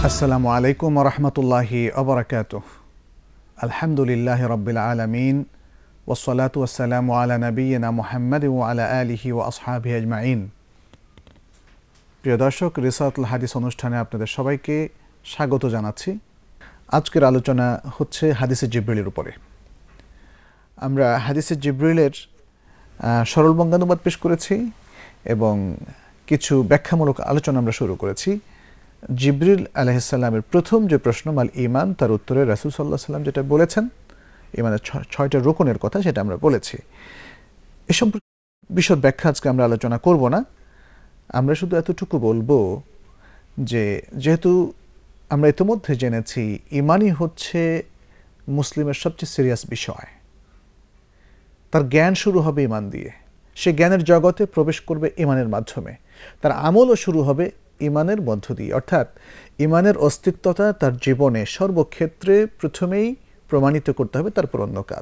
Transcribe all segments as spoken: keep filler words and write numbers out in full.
আসসালামু আলাইকুম ওয়া রাহমাতুল্লাহি ওয়া বারাকাতুহু। আলহামদুলিল্লাহি রাব্বিল আলামিন ওয়াস সালাতু ওয়াস সালামু আলা নাবিয়িনা মুহাম্মাদিন ওয়া আলা আলিহি ওয়া আসহাবিহি আজমাইন। প্রিয় দর্শক, রিসালাতুল হাদিস অনুষ্ঠানে আপনাদের সবাইকে স্বাগত জানাচ্ছি। আজকের আলোচনা হচ্ছে হাদিসে জিবরিলের উপরে। আমরা হাদিসে জিবরিলের সরল বঙ্গানুবাদ পেশ করেছি এবং কিছু ব্যাখ্যামূলক আলোচনা আমরা শুরু করেছি। জিবরিল আলাইহিস সালামের প্রথম যে প্রশ্ন মাল ঈমান, তার উত্তরে রাসূল সাল্লাল্লাহু আলাইহি ওয়াসাল্লাম যেটা বলেছেন ঈমানের ছয়টা রুকনের কথা, সেটা আমরা বলেছি। এ সম্পর্কে বিশদ ব্যাখ্যা আজকে আমরা আলোচনা করব না। আমরা শুধু এতটুকু বলবো যে যেহেতু আমরা ইতিমধ্যে জেনেছি ঈমানই হচ্ছে মুসলিমের সবচেয়ে সিরিয়াস বিষয়, তার জ্ঞান শুরু হবে ঈমান দিয়ে, সে জ্ঞানের জগতে প্রবেশ করবে ঈমানের মাধ্যমে, তার আমলও শুরু হবে ঈমানের মধ্য দিয়ে। অর্থাৎ ঈমানের অস্তিত্বতা তার জীবনে সর্বক্ষেত্রে প্রথমেই প্রমাণিত করতে হবে, তারপর অন্য কাজ।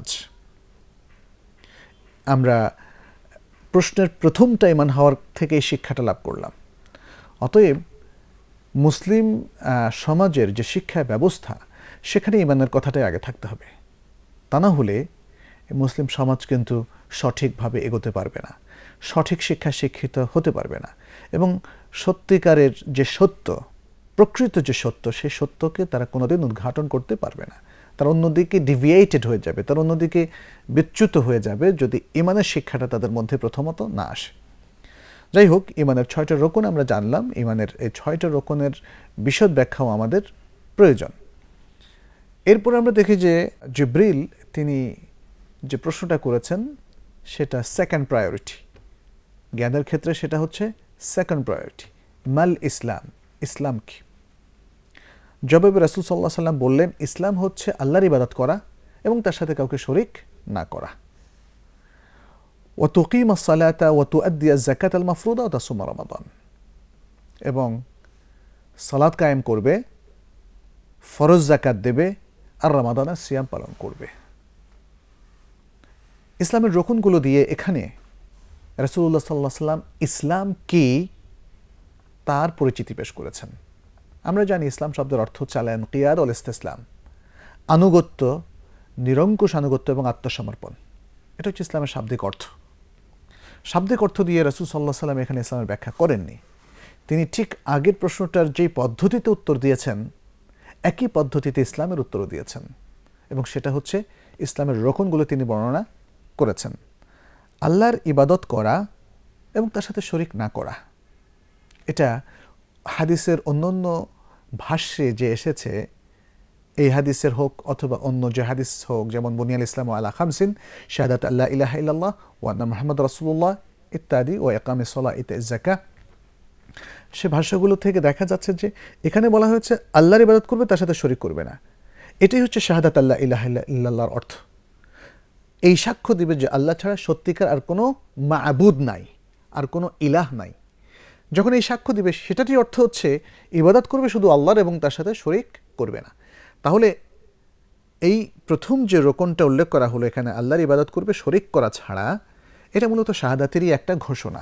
আমরা প্রশ্নের প্রথমটা ঈমান হওয়ার থেকে এই শিক্ষাটা লাভ করলাম। অতএব মুসলিম সমাজের যে শিক্ষা ব্যবস্থা, সেখানে ঈমানের কথাটাই আগে থাকতে হবে। তা না হলে মুসলিম সমাজ কিন্তু সঠিকভাবে এগোতে পারবে না, সঠিক শিক্ষা শিক্ষিত হতে পারবে না, এবং সত্যিকারের যে সত্য, প্রকৃত যে সত্য, সেই সত্যকে তারা কোনোদিন উদ্ঘাটন করতে পারবে না। তার অন্যদিকে ডিভিয়েটেড হয়ে যাবে, তার অন্যদিকে বিচ্যুত হয়ে যাবে যদি ঈমানের শিক্ষাটা তাদের মধ্যে প্রথমত না আসে। যাই হোক, ঈমানের ছয়টা রোকন আমরা জানলাম। ঈমানের এই ছয়টা রোকনের বিশদ ব্যাখ্যাও আমাদের প্রয়োজন। এরপর আমরা দেখি যে জিবরিল তিনি যে প্রশ্নটা করেছেন সেটা সেকেন্ড প্রায়োরিটি। জ্ঞানের ক্ষেত্রে সেটা হচ্ছে সেকেন্ড প্রায়োরিটি। মাল ইসলাম, ইসলাম কি? জবাবে রাসূল সাল্লাল্লাহু আলাইহি ওয়াসাল্লাম বললেন, ইসলাম হচ্ছে আল্লাহর ইবাদত করা এবং তার সাথে কাউকে শরীক না করা। ওয়া তুকিমাস সালাতা ওয়া তুআদ্দিয়াজ যাকাতাল মাফরুদা ওয়া তাসুমা রমাদান, এবং সালাত কায়েম করবে, ফরজ যাকাত দেবে, আর রমাদানের সিয়াম পালন করবে। ইসলামের রকুনগুলো দিয়ে এখানে রাসূলুল্লাহ সাল্লাল্লাহু আলাইহি ওয়াসাল্লাম ইসলাম কি তার পরিচিতি পেশ করেছেন। আমরা জানি ইসলাম শব্দের অর্থ হচ্ছে আল ইনকিয়াদ ওয়াল ইসতিসলাম, আনুগত্য, নিরঙ্কুশ আনুগত্য এবং আত্মসমর্পণ। এটা হচ্ছে ইসলামের শাব্দিক অর্থ। শাব্দিক অর্থ দিয়ে রাসূল সাল্লাল্লাহু আলাইহি ওয়াসাল্লাম এখানে ইসলামের ব্যাখ্যা করেননি। তিনি ঠিক আগের প্রশ্নটার যেই পদ্ধতিতে উত্তর দিয়েছেন, একই পদ্ধতিতে ইসলামের উত্তরও দিয়েছেন, এবং সেটা হচ্ছে ইসলামের রকুনগুলো তিনি বর্ণনা করেছেন। আল্লাহর ইবাদত করা এবং তার সাথে শরিক না করা। এটা হাদিসের অন্য অন্য ভাষ্যে যে এসেছে, এই হাদিসের হোক অথবা অন্য যে হাদিস হোক, যেমন বুনিয়াল ইসলাম আলা খামসিন, শাহাদাত আল্লাহ ইলাহা ইল্লাল্লাহ ওয়া আন্না মুহাম্মাদুর রাসূলুল্লাহ ইত্যাদি, ও ইকামিস সালাহ ইতাইজ যাকাত, সে ভাষ্যগুলো থেকে দেখা যাচ্ছে যে এখানে বলা হয়েছে আল্লাহর ইবাদত করবে, তার সাথে শরিক করবে না। এটাই হচ্ছে শাহাদাত আল্লাহ ইলাহা ইল্লাল্লাহর অর্থ। এই সাক্ষ্য দিবে যে আল্লাহ ছাড়া সত্যিকার আর কোনো মা'বুদ নাই, আর কোনো ইলাহ নাই। যখন এই সাক্ষ্য দিবে, সেটারই অর্থ হচ্ছে ইবাদত করবে শুধু আল্লাহর এবং তার সাথে শরিক করবে না। তাহলে এই প্রথম যে রোকনটা উল্লেখ করা হলো এখানে, আল্লাহর ইবাদত করবে শরিক করা ছাড়া, এটা মূলত শাহাদাতেরই একটা ঘোষণা।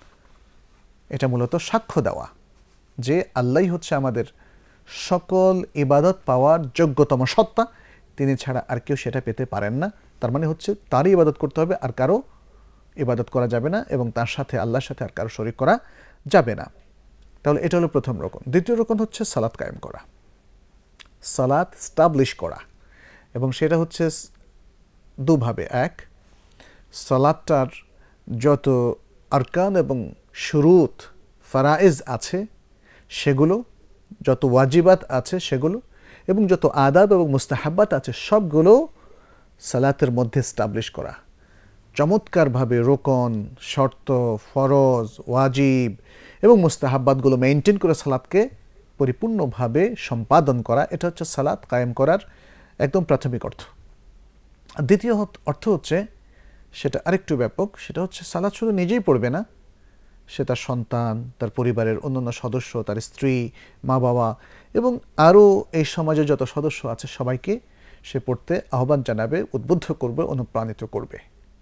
এটা মূলত সাক্ষ্য দেওয়া যে আল্লাহই হচ্ছে আমাদের সকল ইবাদত পাওয়ার যোগ্যতম সত্তা, তিনি ছাড়া আর কেউ সেটা পেতে পারেন না। তার মানে হচ্ছে তারই ইবাদত করতে হবে, আর কারো ইবাদত করা যাবে না, এবং তার সাথে আল্লাহর সাথে আর কারো শরিক করা যাবে না। তাহলে এটা হলো প্রথম রকম। দ্বিতীয় রকম হচ্ছে সালাত কায়েম করা, সালাত স্টাবলিশ করা, এবং সেটা হচ্ছে দুভাবে। এক, সালাতটার যত আরকান এবং শুরুত ফারাইজ আছে সেগুলো, যত ওয়াজিবাত আছে সেগুলো, এবং যত আদাব এবং মুস্তাহাব্বাত আছে সবগুলো সালাতের মধ্যে স্টাবলিশ করা। চমৎকারভাবে রোকন, শর্ত, ফরজ, ওয়াজিব এবং মুস্তাহাব্বাতগুলো মেনটেন করে সালাতকে পরিপূর্ণভাবে সম্পাদন করা, এটা হচ্ছে সালাত কায়েম করার একদম প্রাথমিক অর্থ। দ্বিতীয় অর্থ হচ্ছে, সেটা আরেকটু ব্যাপক, সেটা হচ্ছে সালাত শুধু নিজেই পড়বে না, সে তার সন্তান, তার পরিবারের অন্যান্য সদস্য, তার স্ত্রী, মা বাবা এবং আরও এই সমাজের যত সদস্য আছে সবাইকে সে পড়তে আহ্বান জানাবে, উদ্বুদ্ধ করবে, অনুপ্রাণিত করবে।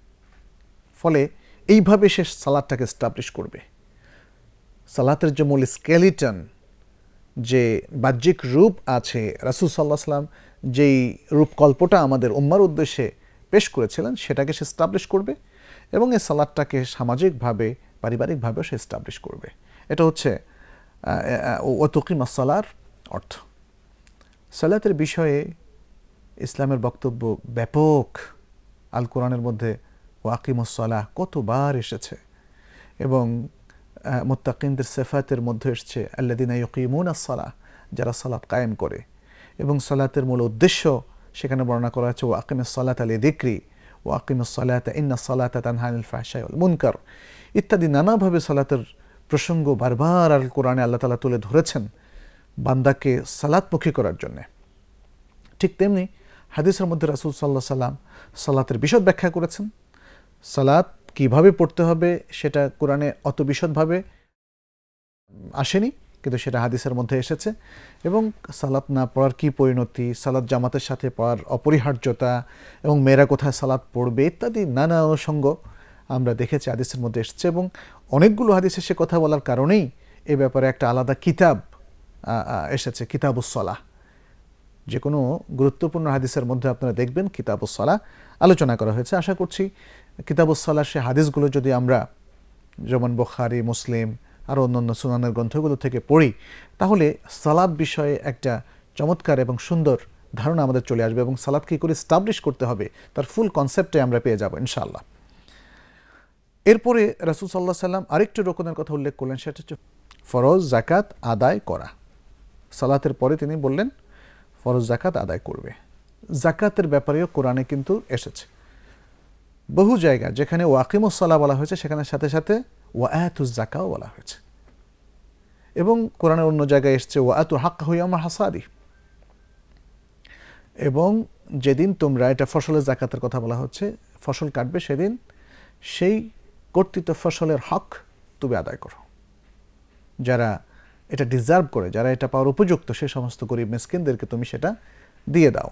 ফলে এইভাবে সে সালাতটাকে এস্টাবলিশ করবে। সালাতের যে মূল স্কেলিটন, যে বাহ্যিক রূপ আছে, রাসূল সাল্লাল্লাহু আলাইহি ওয়াসাল্লাম যেই রূপকল্পটা আমাদের উম্মার উদ্দেশ্যে পেশ করেছিলেন সেটাকে সে এস্টাবলিশ করবে এবং এই সালাদটাকে সামাজিকভাবে পারিবারিকভাবেও সে এস্টাবলিশ করবে। এটা হচ্ছে ওয়া তুকিমাস সালার অর্থ। সালাতের বিষয়ে ইসলামের বক্তব্য ব্যাপক। আল কোরআনের মধ্যে ওয়াকিমুস সালাহ কতবার এসেছে এবং মুত্তাকিনদের সিফাতের মধ্যে এসেছে আল্লাযিনা ইউকিমুনাস সালাহ, যারা সালাত কায়েম করে। এবং সালাতের মূল উদ্দেশ্য সেখানে বর্ণনা করা হয়েছে ওয়াকিমিস সালাতা লিযিকরি ওয়াকিমিস সালাতা ইন্নাস সালাতা তানহা আনিল ফাহশাই ওয়াল মুনকার ইত্যাদি নানাভাবে সালাতের প্রসঙ্গ বারবার আল কোরআনে আল্লাহ তাআলা তুলে ধরেছেন বান্দাকে সালাতমুখী করার জন্য। ঠিক তেমনি হাদিসের মধ্যে রাসূল সাল্লাল্লাহু আলাইহি সাল্লাম সালাতের বিশদ ব্যাখ্যা করেছেন। সালাত কিভাবে পড়তে হবে সেটা কোরআনে অত বিশদভাবে আসেনি, কিন্তু সেটা হাদিসের মধ্যে এসেছে। এবং সালাত না পড়ার কী পরিণতি, সালাত জামাতের সাথে পড়ার অপরিহার্যতা এবং মেয়েরা কোথায় সালাত পড়বে ইত্যাদি নানা অনুষঙ্গ আমরা দেখেছি হাদিসের মধ্যে এসেছে। এবং অনেকগুলো হাদিসে সে কথা বলার কারণেই এ ব্যাপারে একটা আলাদা কিতাব এসেছে, কিতাবুস সালাহ। যে কোনো গুরুত্বপূর্ণ হাদিসের মধ্যে আপনারা দেখবেন কিতাবুস সালাহ আলোচনা করা হয়েছে। আশা করছি কিতাবুস সালাহ সে হাদিসগুলো যদি আমরা যেমন বুখারী, মুসলিম আর অন্যান্য সুনানের গ্রন্থগুলো থেকে পড়ি তাহলে সালাত বিষয়ে একটা চমৎকার এবং সুন্দর ধারণা আমাদের চলে আসবে এবং সালাত কী করে এস্টাবলিশ করতে হবে তার ফুল কনসেপ্টে আমরা পেয়ে যাব ইনশাআল্লাহ। এরপরে রাসূল সাল্লাল্লাহু আলাইহি সাল্লাম আরেকটি রকমের কথা উল্লেখ করলেন, সেটা হচ্ছে ফরজ যাকাত আদায় করা। সালাতের পরে তিনি বললেন ফরজ যাকাত আদায় করবে। যাকাতের ব্যাপারেও কোরআনে কিন্তু এসেছে বহু জায়গা, যেখানে ওয়াকিমুস সালাহ বলা হয়েছে সেখানে সাথে সাথে ওয়াআতুজ যাকাও বলা হয়েছে। এবং কোরআনের অন্য জায়গায় এসেছে ওয়াআতু হাক্কাহু ইয়াওমা হাসাদি। এবং যেদিন তোমরা, এটা ফসলের যাকাতের কথা বলা হচ্ছে, ফসল কাটবে সেদিন সেই কর্তৃত ফসলের হক তুমি আদায় করো। যারা এটা ডিজার্ভ করে, যারা এটা পাওয়ার উপযুক্ত, সে সমস্ত গরিব মিসকিনদেরকে তুমি সেটা দিয়ে দাও।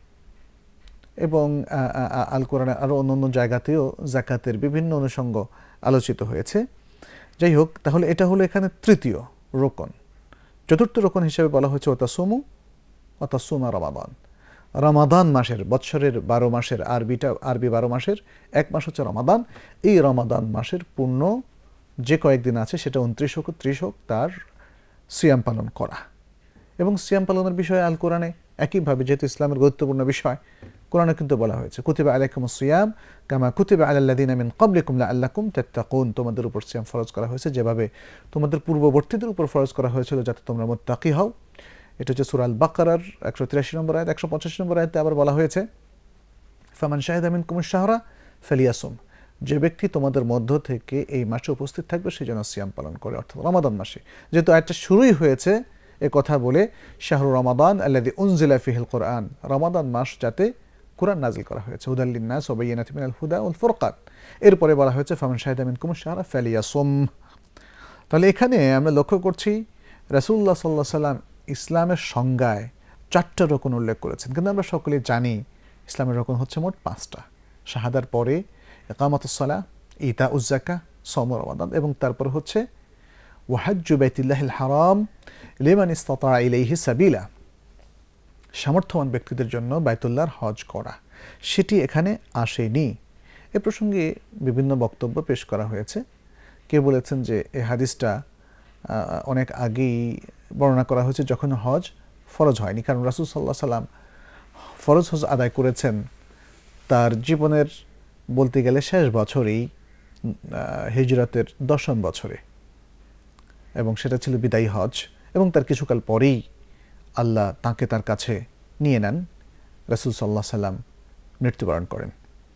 এবং আল কোরআনে আরও অন্য অন্য জায়গাতেও যাকাতের বিভিন্ন অনুষঙ্গ আলোচিত হয়েছে। যাই হোক, তাহলে এটা হলো এখানে তৃতীয় রোকন। চতুর্থ রোকন হিসেবে বলা হয়েছে ওয়াতাসুমু ওয়াতাসুমা রমাদান। রমাদান মাসের, বৎসরের বারো মাসের আরবিটা আরবি বারো মাসের এক মাস হচ্ছে রমাদান। এই রমাদান মাসের পূর্ণ যে কয়েকদিন আছে সেটা উনত্রিশ হোক ত্রিশ হোক তার সিয়াম পালন করা। এবং সিয়াম পালনের বিষয়ে আল কোরআনে একইভাবে, যেহেতু ইসলামের গুরুত্বপূর্ণ বিষয়, কোরআনে কিন্তু বলা হয়েছে কুতিবা আলাইকুমুস সিয়াম কামা কুতিবা আলাল লাযিনা মিন ক্বাবলিকুম লাআল্লাকুম তাত্তাকুন। তোমাদের উপর সিয়াম ফরজ করা হয়েছে যেভাবে তোমাদের পূর্ববর্তীদের উপর ফরজ করা হয়েছিল যাতে তোমরা মুত্তাকি হও। এটা হচ্ছে সূরা আল বাকারার একশো তিরাশি নম্বর আয়াত। একশো পঁচাশি নম্বর আয়াতে আবার বলা হয়েছে ফামান শাহিদা মিনকুমুশ শাহরা ফালিয়াসুম। যে ব্যক্তি তোমাদের মধ্য থেকে এই মাসে উপস্থিত থাকবে সে যেন সিয়াম পালন করে, অর্থাৎ রমাদান মাসে। যেহেতু আয়াতটা শুরুই হয়েছে এ কথা বলে শাহরু রমাদান আল্লাযী উনজিলা ফিহিল কুরআন, রমাদান মাস যাতে কুরআন নাজিল করা হয়েছে, হুদাল লিন্নাস ওয়া বায়িনাতিন মিনাল হুদা ওয়াল ফুরকান। এরপরে বলা হয়েছে ফামান শাহিদা মিনকুমুশ শাহরা ফালিয়াসুম। তাহলে এখানে আমরা লক্ষ্য করছি রাসূলুল্লাহ সাল্লাল্লাহু আলাইহি সাল্লাম ইসলামের সংজ্ঞায় চারটা রকম উল্লেখ করেছেন, কিন্তু আমরা সকলে জানি ইসলামের রকম হচ্ছে মোট পাঁচটা। শাহাদার পরে ইকামাতুস সালাহ, ইতাউজ যাকাহ, সাওম রমাদান এবং তারপর হচ্ছে ওয়াহজ্জু বাইতুল্লাহিল হারাম লিমান ইসতাতা ইলাইহি সাবিলা, সামর্থ্যবান ব্যক্তিদের জন্য বাইতুল্লাহর হজ করা। সেটি এখানে আসেনি। এ প্রসঙ্গে বিভিন্ন বক্তব্য পেশ করা হয়েছে। কেউ বলেছেন যে এই হাদিসটা অনেক আগেই বর্ণনা করা হয়েছে যখন হজ ফরজ হয়নি, কারণ রাসূল সাল্লাল্লাহু আলাইহি সাল্লাম ফরজ হজ আদায় করেছেন তার জীবনের বলতে গেলে শেষ বছরেই, হিজরতের দশম বছরে, এবং সেটা ছিল বিদায়ী হজ। এবং তার কিছুকাল পরেই আল্লাহ তাকে তার কাছে নিয়ে নেন, রাসূল সাল্লাল্লাহু আলাইহি সাল্লাম মৃত্যুবরণ করেন।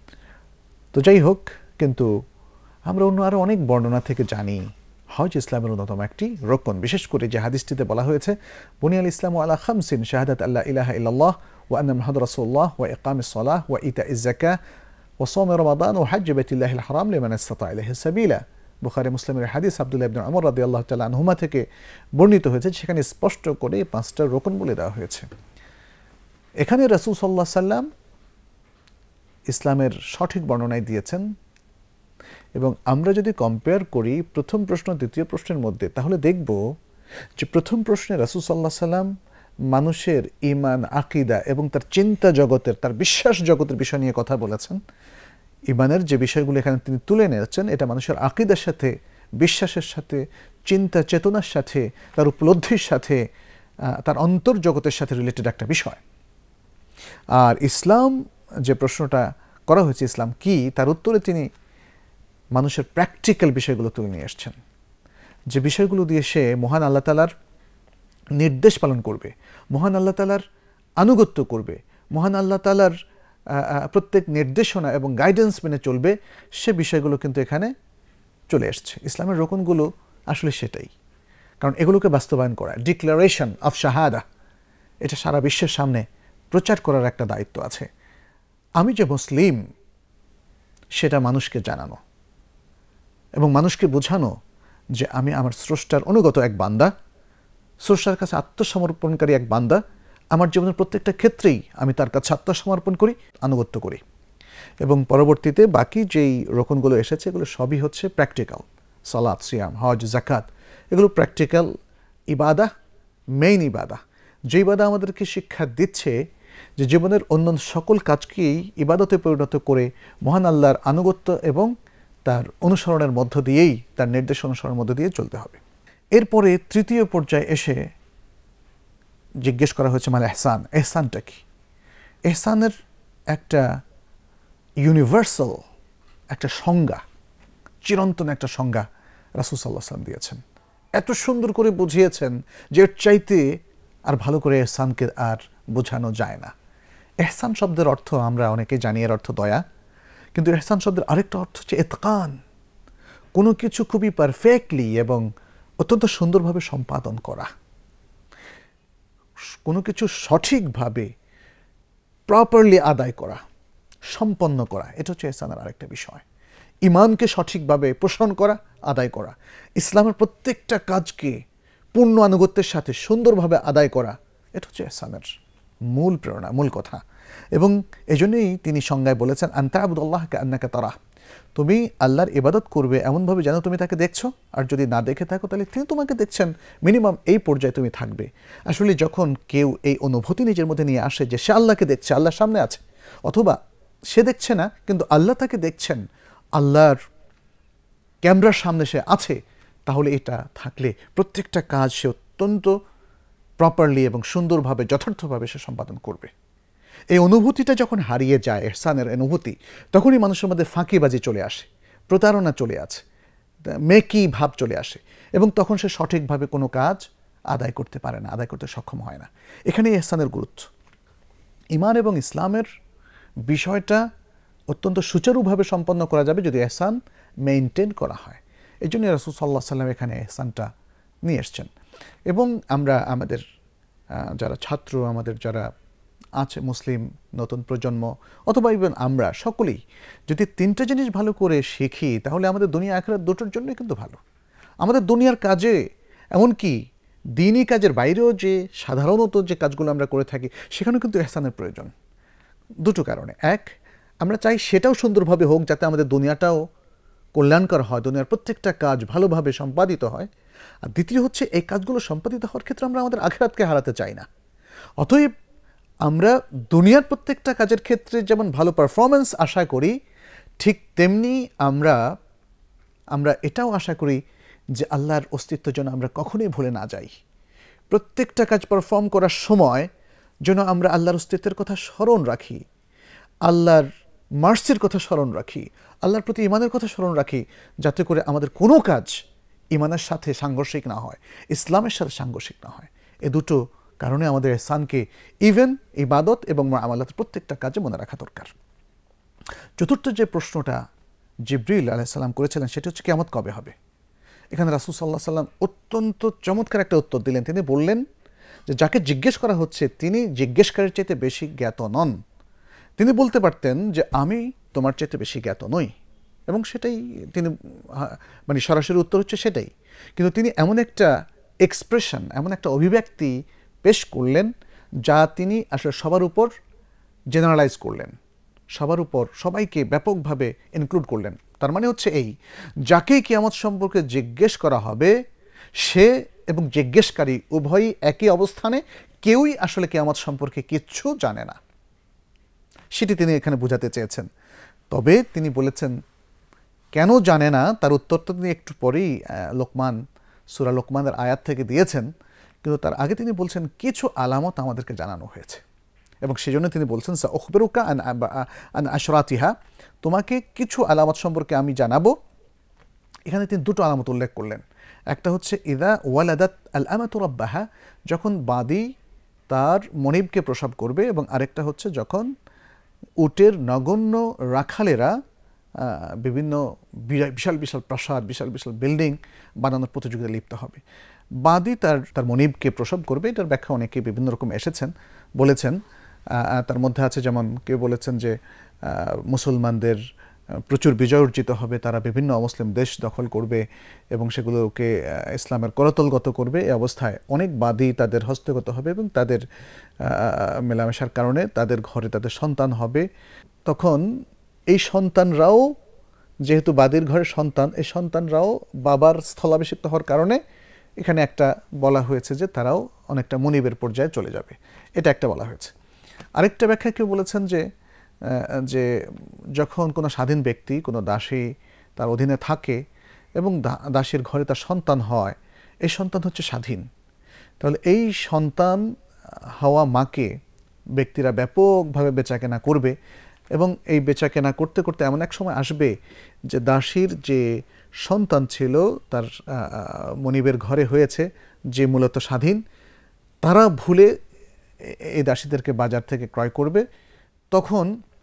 তো যাই হোক, কিন্তু আমরা অন্য আরও অনেক বর্ণনা থেকে জানি হজ ইসলামের অন্যতম একটি রোকন। বিশেষ করে যে হাদিসটিতে বলা হয়েছে বুনিয়াল ইসলামু আলা খামসিন শাহাদাত আল্লা ইলাহা ইল্লাল্লাহ ওয়া আন্না মুহাম্মাদুর রাসূলুল্লাহ ওয়া ইকামিস সালাহ ওয়া ইতাইজ যাকাহ ওয়া সাওম রমাদান ওয়া হজ্জ বাইতুল্লাহিল হারাম লিমান ইসতাতা ইলাইহি সাবিলা। বুখারী মুসলিমের হাদিস আব্দুল্লাহ ইবনে উমর রাদিয়াল্লাহু তাআলা আনহুমা থেকে বর্ণিত হয়েছে, সেখানে স্পষ্ট করে পাঁচটা রোকন বলে দেওয়া হয়েছে। এখানে রাসূল সাল্লাল্লাহু আলাইহি সাল্লাম ইসলামের সঠিক বর্ণনায় দিয়েছেন। এবং আমরা যদি কম্পেয়ার করি প্রথম প্রশ্ন দ্বিতীয় প্রশ্নের মধ্যে, তাহলে দেখব যে প্রথম প্রশ্নে রাসূল সাল্লাল্লাহু আলাইহি সাল্লাম মানুষের ঈমান, আকীদা এবং তার চিন্তা জগতের, তার বিশ্বাস জগতের বিষয় নিয়ে কথা বলেছেন। ঈমানের যে বিষয়গুলো এখানে তিনি তুলে এনেছেন, এটা মানুষের আকীদার সাথে, বিশ্বাসের সাথে, চিন্তা চেতনার সাথে, তার উপলব্ধির সাথে, তার অন্তর্জগতের সাথে রিলেটেড একটা বিষয়। আর ইসলাম যে প্রশ্নটা করা হয়েছে, ইসলাম কি, তার উত্তরে তিনি মানুষের প্র্যাকটিক্যাল বিষয়গুলো তুলে নিয়ে আসছেন, যে বিষয়গুলো দিয়ে সে মহান আল্লাহ তাআলার নির্দেশ পালন করবে, মহান আল্লাহ তাআলার আনুগত্য করবে, মহান আল্লাহ তাআলার প্রত্যেক নির্দেশনা এবং গাইডেন্স মেনে চলবে, সে বিষয়গুলো কিন্তু এখানে চলে আসছে। ইসলামের রোকনগুলো আসলে সেটাই, কারণ এগুলোকে বাস্তবায়ন করা, ডিক্লারেশন অফ শাহাদা, এটা সারা বিশ্বের সামনে প্রচার করার একটা দায়িত্ব আছে। আমি যে মুসলিম সেটা মানুষকে জানানো এবং মানুষকে বোঝানো যে আমি আমার স্রষ্টার অনুগত এক বান্দা, স্রষ্টার কাছে আত্মসমর্পণকারী এক বান্দা। আমার জীবনের প্রত্যেকটা ক্ষেত্রেই আমি তার কাছে আত্মসমর্পণ করি, আনুগত্য করি। এবং পরবর্তীতে বাকি যেই রোকনগুলো এসেছে এগুলো সবই হচ্ছে প্র্যাকটিক্যাল। সালাত, সিয়াম, হজ, যাকাত, এগুলো প্র্যাকটিক্যাল ইবাদা, মেইন ইবাদা, যে ইবাদা আমাদেরকে শিক্ষা দিচ্ছে যে জীবনের অন্যান্য সকল কাজকেই ইবাদতে পরিণত করে মহান আল্লাহর আনুগত্য এবং তার অনুসরণের মধ্য দিয়েই, তার নির্দেশ অনুসরণের মধ্য দিয়ে চলতে হবে। এরপরে তৃতীয় পর্যায়ে এসে জিজ্ঞেস করা হয়েছে মানে এহসান, এহসানটা কি? এহসানের একটা ইউনিভার্সাল একটা সংজ্ঞা, চিরন্তন একটা সংজ্ঞা রাসূল সাল্লাল্লাহু আলাইহি ওয়াসাল্লাম দিয়েছেন, এত সুন্দর করে বুঝিয়েছেন যে এর চাইতে আর ভালো করে এহসানকে আর বোঝানো যায় না। এহসান শব্দের অর্থ আমরা অনেকেই জানি, এর অর্থ দয়া, কিন্তু এহসান শব্দের আরেকটা অর্থ হচ্ছে ইতকান, কোনো কিছু খুবই পারফেক্টলি এবং অত্যন্ত সুন্দরভাবে সম্পাদন করা, কোনো কিছু সঠিকভাবে প্রপারলি আদায় করা, সম্পন্ন করা, এটা হচ্ছে এহসানের আরেকটা বিষয়। ঈমানকে সঠিকভাবে পোষণ করা, আদায় করা, ইসলামের প্রত্যেকটা কাজকে পূর্ণ আনুগত্যের সাথে সুন্দরভাবে আদায় করা, এটা হচ্ছে এহসানের মূল প্রেরণা, মূল কথা। এবং এজন্যই তিনি সংজ্ঞায় বলেছেন আনতা আবুদুল্লাহ কান্নাকা তারাহ, তুমি আল্লাহর ইবাদত করবে এমনভাবে যেন তুমি তাকে দেখছো, আর যদি না দেখে থাকো তাহলে তিনি তোমাকে দেখছেন। মিনিমাম এই পর্যায়ে তুমি থাকবে। আসলে যখন কেউ এই অনুভূতি নিজের মধ্যে নিয়ে আসে যে সে আল্লাহকে দেখছে, আল্লাহর সামনে আছে, অথবা সে দেখছে না কিন্তু আল্লাহ তাকে দেখছেন, আল্লাহর ক্যামেরার সামনে সে আছে, তাহলে এটা থাকলে প্রত্যেকটা কাজ সে অত্যন্ত প্রপারলি এবং সুন্দরভাবে, যথার্থভাবে সে সম্পাদন করবে। এই অনুভূতিটা যখন হারিয়ে যায়, এহসানের অনুভূতি, তখনই মানুষের মধ্যে ফাঁকিবাজি চলে আসে, প্রতারণা চলে আসে, মেকি ভাব চলে আসে, এবং তখন সে সঠিকভাবে কোনো কাজ আদায় করতে পারে না, আদায় করতে সক্ষম হয় না। এখানেই এহসানের গুরুত্ব। ঈমান এবং ইসলামের বিষয়টা অত্যন্ত সুচারুভাবে সম্পন্ন করা যাবে যদি এহসান মেইনটেইন করা হয়। এই জন্য রাসূল সাল্লাল্লাহু আলাইহি ওয়াসাল্লাম এখানে এহসানটা নিয়ে এসছেন। এবং আমরা আমাদের যারা ছাত্র, আমাদের যারা আছে মুসলিম নতুন প্রজন্ম, অথবা ইভেন আমরা সকলেই যদি তিনটা জিনিস ভালো করে শিখি, তাহলে আমাদের দুনিয়া আখিরাত দুটোর জন্যই কিন্তু ভালো। আমাদের দুনিয়ার কাজে, এমনকি দিনই কাজের বাইরেও যে সাধারণত যে কাজগুলো আমরা করে থাকি, সেখানেও কিন্তু ইহসানের প্রয়োজন দুটো কারণে। এক, আমরা চাই সেটাও সুন্দরভাবে হোক যাতে আমাদের দুনিয়াটাও কল্যাণকর হয়, দুনিয়ার প্রত্যেকটা কাজ ভালোভাবে সম্পাদিত হয়। আর দ্বিতীয় হচ্ছে, এই কাজগুলো সম্পাদিত হওয়ার ক্ষেত্রে আমরা আমাদের আখিরাতকে হারাতে চাই না। অতএব আমরা দুনিয়ার প্রত্যেকটা কাজের ক্ষেত্রে যেমন ভালো পারফরমেন্স আশা করি, ঠিক তেমনি আমরা আমরা এটাও আশা করি যে আল্লাহর অস্তিত্ব যেন আমরা কখনোই ভুলে না যাই। প্রত্যেকটা কাজ পারফর্ম করার সময় যেন আমরা আল্লাহর অস্তিত্বের কথা স্মরণ রাখি, আল্লাহর মার্সির কথা স্মরণ রাখি, আল্লাহর প্রতি ঈমানের কথা স্মরণ রাখি, যাতে করে আমাদের কোনো কাজ ঈমানের সাথে সাংঘর্ষিক না হয়, ইসলামের সাথে সাংঘর্ষিক না হয়। এ দুটো কারণে আমাদের ইহসানকে ইভেন ইবাদত এবং মুআমালাত প্রত্যেকটা কাজে মনে রাখা দরকার। চতুর্থ যে প্রশ্নটা জিবরিল আলাইহিস সালাম করেছিলেন, সেটা হচ্ছে কিয়ামত কবে হবে। এখানে রাসূল সাল্লাল্লাহু আলাইহি সাল্লাম অত্যন্ত চমৎকার একটা উত্তর দিলেন। তিনি বললেন যে যাকে জিজ্ঞেস করা হচ্ছে তিনি জিজ্ঞেসকারীর চাইতে বেশি জ্ঞাত নন। তিনি বলতে পারতেন যে আমি তোমার চাইতে বেশি জ্ঞাত নই, এবং সেটাই তিনি মানে সরাসরি উত্তর হচ্ছে সেটাই। কিন্তু তিনি এমন একটা এক্সপ্রেশন, এমন একটা অভিব্যক্তি পেশ করলেন যা তিনি আসলে সবার উপর জেনারেলাইজ করলেন, সবার উপর সবাইকে ব্যাপকভাবে ইনক্লুড করলেন। তার মানে হচ্ছে এই, যাকেই কিয়ামত সম্পর্কে জিজ্ঞেস করা হবে সে এবং জিজ্ঞেসকারী উভয়ই একই অবস্থানে, কেউই আসলে কিয়ামত সম্পর্কে কিচ্ছু জানে না, সেটি তিনি এখানে বোঝাতে চেয়েছেন। তবে তিনি বলেছেন কেন জানে না তার উত্তরটা তিনি একটু পরেই লোকমান, সূরা লোকমানের আয়াত থেকে দিয়েছেন, কিন্তু তার আগে তিনি বলছেন কিছু আলামত আমাদেরকে জানানো হয়েছে, এবং সেজন্য তিনি বলছেন সা উখবিরুকা আন আন আশরাতিহা, তোমাকে কিছু আলামত সম্পর্কে আমি জানাবো। এখানে তিনি দুটো আলামত উল্লেখ করলেন। একটা হচ্ছে ইদা ওয়ালাদাত আল আমাতু রাব্বাহা, যখন বাদী তার মনিবকে প্রসব করবে, এবং আরেকটা হচ্ছে যখন উটের নগণ্য রাখালেরা বিভিন্ন বিশাল বিশাল প্রাসাদ, বিশাল বিশাল বিল্ডিং বানানোর প্রতিযোগিতায় লিপ্ত হবে। বাদী তার তার মনিবকে প্রসব করবে, এটার ব্যাখ্যা অনেকে বিভিন্ন রকম এসেছেন, বলেছেন। তার মধ্যে আছে যেমন কেউ বলেছেন যে মুসলমানদের প্রচুর বিজয় অর্জিত হবে, তারা বিভিন্ন অমুসলিম দেশ দখল করবে এবং সেগুলোকে ইসলামের করতলগত করবে। এই অবস্থায় অনেক বাদী তাদের হস্তগত হবে এবং তাদের মেলামেশার কারণে তাদের ঘরে তাদের সন্তান হবে। তখন এই সন্তানরাও, যেহেতু বাদীর ঘরের সন্তান, এই সন্তানরাও বাবার স্থলাভিষিক্ত হওয়ার কারণে এখানে একটা বলা হয়েছে যে তারাও অনেকটা মনিবের পর্যায়ে চলে যাবে, এটা একটা বলা হয়েছে। আরেকটা ব্যাখ্যা কেউ বলেছেন যে যে যখন কোনো স্বাধীন ব্যক্তি, কোনো দাসী তার অধীনে থাকে এবং দাসীর ঘরে তার সন্তান হয়, এই সন্তান হচ্ছে স্বাধীন, তাহলে এই সন্তান হওয়া মাকে ব্যক্তিরা ব্যাপকভাবে বেচাকেনা করবে, এবং এই বেচাকেনা করতে করতে এমন এক সময় আসবে যে দাসীর যে সন্তান ছিল তার মনিবের ঘরে হয়েছে, যে মূলত স্বাধীন, তারা ভুলে এই দাসীদেরকে বাজার থেকে ক্রয় করবে। তখন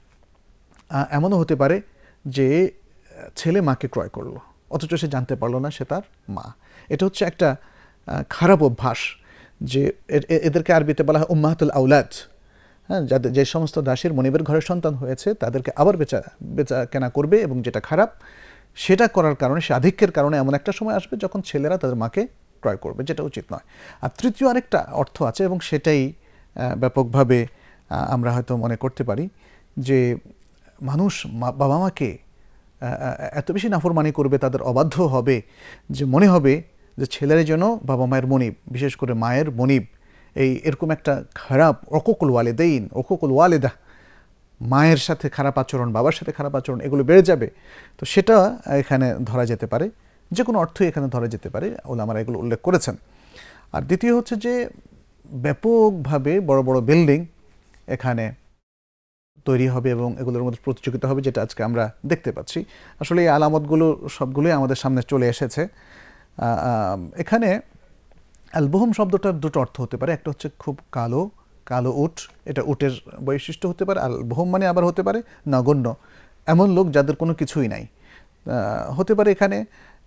এমনও হতে পারে যে ছেলে মাকে ক্রয় করলো, অথচ সে জানতে পারলো না সে তার মা। এটা হচ্ছে একটা খারাপ অভ্যাস, যে এদেরকে আরবিতে বলা হয় উম্মাহাতুল আউলাদ। হ্যাঁ, যাদের যে সমস্ত দাসীর মনিবের ঘরের সন্তান হয়েছে তাদেরকে আবার বেচা বেচা কেনা করবে, এবং যেটা খারাপ সেটা করার কারণে, সে আধিক্যের কারণে এমন একটা সময় আসবে যখন ছেলেরা তাদের মাকে ক্রয় করবে, যেটা উচিত নয়। আর তৃতীয় আরেকটা অর্থ আছে, এবং সেটাই ব্যাপকভাবে আমরা হয়তো মনে করতে পারি, যে মানুষ বাবা মাকে এত বেশি নাফরমানি করবে, তাদের অবাধ্য হবে, যে মনে হবে যে ছেলেরা যেন বাবা মায়ের মনিব, বিশেষ করে মায়ের মনিব। এই এরকম একটা খারাপ অকুকুল ওয়ালিদাইন, অকুকুল ওয়ালিদা, মায়ের সাথে খারাপ আচরণ, বাবার সাথে খারাপ আচরণ, এগুলো বেড়ে যাবে। তো সেটা এখানে ধরা যেতে পারে, যে কোনো অর্থই এখানে ধরা যেতে পারে, ওলামারা এগুলো উল্লেখ করেছেন। আর দ্বিতীয় হচ্ছে যে ব্যাপকভাবে বড় বড় বিল্ডিং এখানে তৈরি হবে এবং এগুলোর মধ্যে প্রতিযোগিতা হবে, যেটা আজকে আমরা দেখতে পাচ্ছি। আসলে এই আলামতগুলো সবগুলোই আমাদের সামনে চলে এসেছে। এখানে আল বুহুম শব্দটার দুটো অর্থ হতে পারে, একটা হচ্ছে খুব কালো, কালো উট, এটা উটের বৈশিষ্ট্য হতে পারে। আল বুহুম মানে আবার হতে পারে নগণ্য, এমন লোক যাদের কোনো কিছুই নাই। হতে পারে এখানে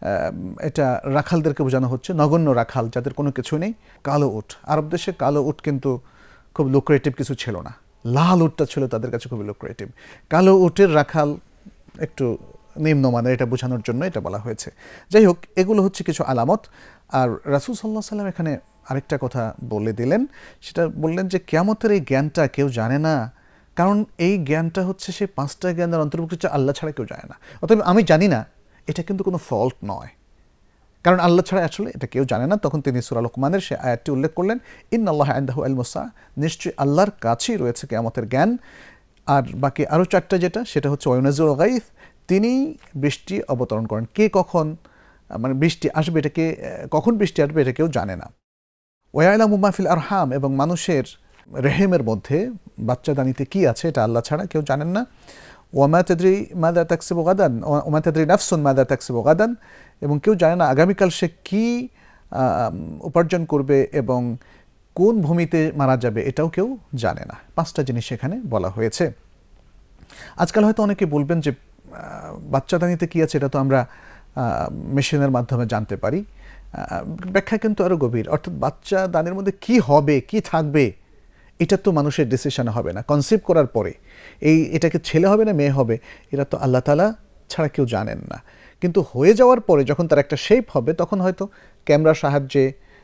এটা রাখালদেরকে বোঝানো হচ্ছে, নগণ্য রাখাল যাদের কোনো কিছুই নেই, কালো উট। আরব দেশে কালো উট কিন্তু খুব লুক্রেটিভ কিছু ছিল না, লাল উটটা ছিল তাদের কাছে খুবই লুক্রেটিভ। কালো উটের রাখাল একটু নিম্নমানের, এটা বোঝানোর জন্য এটা বলা হয়েছে। যাই হোক, এগুলো হচ্ছে কিছু আলামত। আর রাসূল সাল্লাল্লাহু আলাইহি সাল্লাম এখানে আরেকটা কথা বলে দিলেন, সেটা বললেন যে কিয়ামতের এই জ্ঞানটা কেউ জানে না, কারণ এই জ্ঞানটা হচ্ছে সেই পাঁচটা জ্ঞানের অন্তর্ভুক্ত, হচ্ছে আল্লাহ ছাড়া কেউ জানে না। অতএব আমি জানি না, এটা কিন্তু কোনো ফল্ট নয়, কারণ আল্লাহ ছাড়া আসলে এটা কেউ জানে না। তখন তিনি সূরা লোকমানের সে আয়াতটি উল্লেখ করলেন, ইন্নাল্লাহা ইনদাহু ইলমুস সাআ, নিশ্চয়ই আল্লাহর কাছেই রয়েছে কিয়ামতের জ্ঞান। আর বাকি আরও চারটা যেটা, সেটা হচ্ছে ওয়ায়ুনাজ্জিলুল গায়থ, তিনি বৃষ্টি অবতরণ করেন। কে কখন মানে বৃষ্টি আসবে, এটাকে কখন বৃষ্টি আসবে এটা কেউ জানে না। ওয়াইলামু মা ফিল আরহাম, এবং মানুষের রেহেমের মধ্যে বাচ্চাদানিতে কি আছে এটা আল্লাহ ছাড়া কেউ জানেন না। ওয়ামা তাদরি মাযা তাকসিবু গাদান ওয়ামা তাদরি নাফসুন মাযা তাকসিবু গাদান, এবং কেউ জানে না আগামীকাল সে কি উপার্জন করবে এবং কোন ভূমিতে মারা যাবে, এটাও কেউ জানে না। পাঁচটা জিনিস এখানে বলা হয়েছে। আজকাল হয়তো অনেকে বলবেন যে বাচ্চাদানিতে কি আছে এটা তো আমরা মেশিনের মাধ্যমে জানতে পারি। ব্যাখ্যা কিন্তু আরও গভীর, অর্থাৎ বাচ্চা দানের মধ্যে কি হবে, কি থাকবে, এটা তো মানুষের ডিসিশন হবে না। কনসিভ করার পরে এই এটাকে ছেলে হবে না মেয়ে হবে, এটা তো আল্লাহ তাআলা ছাড়া কেউ জানেন না। কিন্তু হয়ে যাওয়ার পরে যখন তার একটা শেপ হবে, তখন হয়তো ক্যামেরার সাহায্যে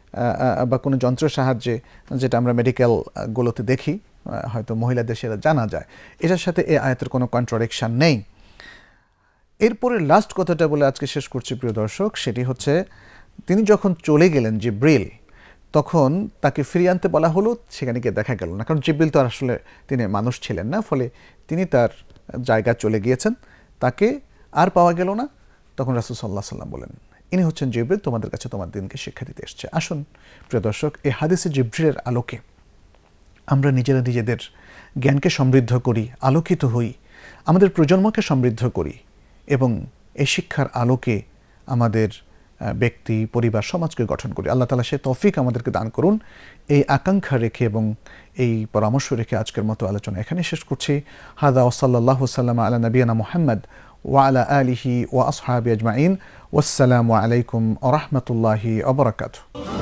বা কোনো যন্ত্রের সাহায্যে, যেটা আমরা মেডিকেলগুলোতে দেখি, হয়তো মহিলাদের সেটা জানা যায়। এটার সাথে এই আয়াতের কোনো কন্ট্রাডিকশন নেই। এরপরে লাস্ট কথাটা বলে আজকে শেষ করছি প্রিয় দর্শক, সেটি হচ্ছে তিনি যখন চলে গেলেন জিব্রিল, তখন তাকে ফিরিয়ে আনতে বলা হলো, সেখানে গিয়ে দেখা গেল না, কারণ জিব্রিল তো আর আসলে তিনি মানুষ ছিলেন না, ফলে তিনি তার জায়গা চলে গিয়েছেন, তাকে আর পাওয়া গেল না। তখন রাসূল সাল্লাল্লাহু আলাইহি ওয়াসাল্লাম বলেন, ইনি হচ্ছেন জিব্রিল, তোমাদের কাছে তোমার দিনকে শিক্ষা দিতে এসেছে। আসুন প্রিয় দর্শক, এই হাদিসে জিব্রিলের আলোকে আমরা নিজেরা নিজেদের জ্ঞানকে সমৃদ্ধ করি, আলোকিত হই, আমাদের প্রজন্মকে সমৃদ্ধ করি এবং এই শিক্ষার আলোকে আমাদের ব্যক্তি, পরিবার, সমাজকে গঠন করি। আল্লাহ তাআলা সে তৌফিক আমাদেরকে দান করুন। এই আকাঙ্ক্ষা রেখে এবং এই পরামর্শ রেখে আজকের মতো আলোচনা এখানে শেষ করছি। হাদা ওয়া সাল্লাল্লাহু সাল্লামা আলা নবিয়িনা মুহাম্মদ ওয়া আলা আলিহি ওয়া আসহাবিহি আজমাইন। ওয়াসসালামু আলাইকুম ওয়া রাহমাতুল্লাহি ওয়া বারাকাতুহু।